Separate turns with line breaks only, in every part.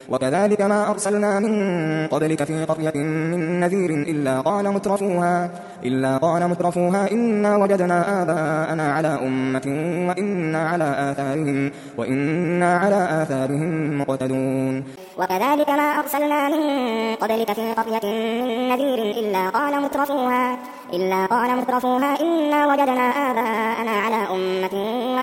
وكذلك ما أرسلنا من قبلك في قرية من نذير إلا قال مترفوها إنا وجدنا آباءنا على أمة وإنا على آثارهم مقتدون.
وكذلك ما أرسلنا من قبلك في قرية من نذير إلا قال مترفوها إنا وجدنا آباءنا على أمة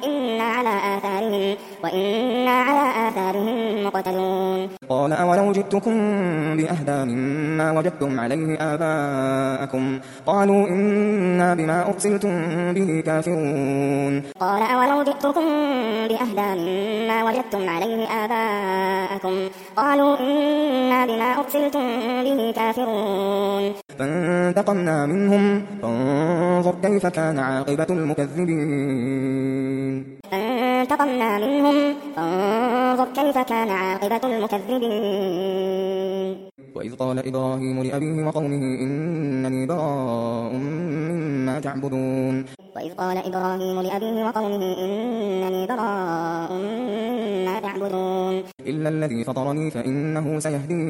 وإنا على آثارهم مقتدون.
قال أولو جئتكم بأهدى مما وجدتم عليه آباءكم قالوا إنا بما أرسلتم به كافرون.
قال أولو جئتكم بأهدى مما وجدتم عليه آباءكم قالوا إنا بما أرسلتم به كافرون.
فانتقمنا منهم فانظر كيف كان عاقبة المكذبين.
فانتقمنا منهم فانظر كيف كان عاقبة المكذبين.
وإذ قال إبراهيم لأبيه وقومه إنني براء مما تعبدون.
وإذ قال إبراهيم لأبيه وقومه إنني براء مما تعبدون.
إلا الذي فطرني فإنه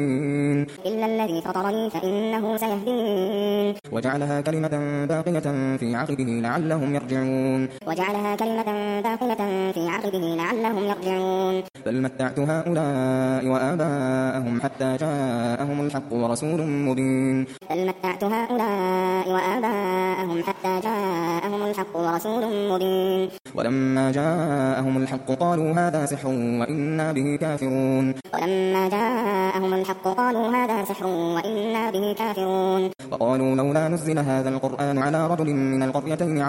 سيهدين. وجعلها كلمة باقية في عقبه لعلهم يرجعون. بل متعت هؤلاء وآباءهم حتى جاءهم الحق ورسول مبين. ولما جاءهم الحق قالوا هذا سحر وإنا به كافرون. وقالوا لولا نزل هذا القرآن على رجل من القريتين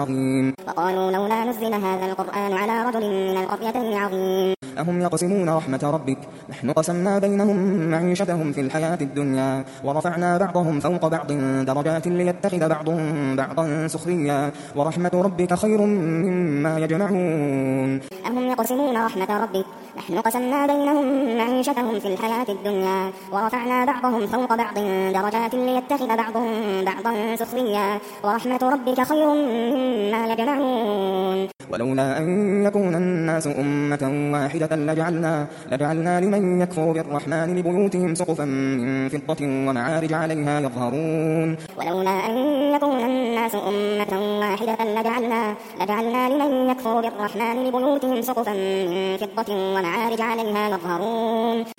عظيم. أهم يقسمون رحمة ربك نحن قسمنا بينهم معيشتهم في الحياة الدنيا ورفعنا بعضهم فوق بعض درجات ليتخذ بعضهم بعضا سخريا ورحمة ربك خير مما يجمعون.
أهم يقسمون رحمة ربك نحن قسمنا بينهم معيشتهم في الحياة الدنيا ورفعنا بعضهم فوق بعض درجات ليتخذ بعضهم بعضا سخريا ورحمة ربك خير مما يجمعون.
ولولا أن يكون الناس أمة واحدة لجعلنا لمن يكفر بالرحمن لبيوتهم سقفا من فضة ومعارج عليها يظهرون.
ولولا أن يكون الناس أمة واحدة لجعلنا لمن يكفر بالرحمن لبيوتهم سقفا من فضة ومعارج عليها يظهرون.